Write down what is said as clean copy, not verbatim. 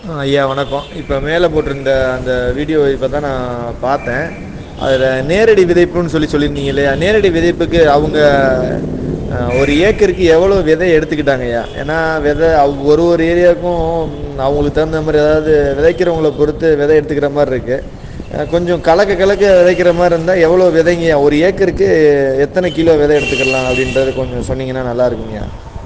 ஐயா வணக்கம். இப்போ மேலே போட்டிருந்த அந்த வீடியோ இப்போ தான் நான் பார்த்தேன். அதில் நேரடி விதைப்புன்னு சொல்லியிருந்தீங்க இல்லையா? நேரடி விதைப்புக்கு அவங்க ஒரு ஏக்கருக்கு எவ்வளோ விதை எடுத்துக்கிட்டாங்கய்யா? ஏன்னா விதை ஒரு ஒரு ஏரியாவுக்கும் அவங்களுக்கு தகுந்த மாதிரி, அதாவது விதைக்கிறவங்கள பொறுத்து விதை எடுத்துக்கிற மாதிரி இருக்குது. கொஞ்சம் கலக்க கலக்க விதைக்கிற மாதிரி இருந்தால் எவ்வளோ விதைங்கய்யா? ஒரு ஏக்கருக்கு எத்தனை கிலோ விதை எடுத்துக்கலாம் அப்படின்றது கொஞ்சம் சொன்னீங்கன்னா நல்லா இருக்குங்கய்யா.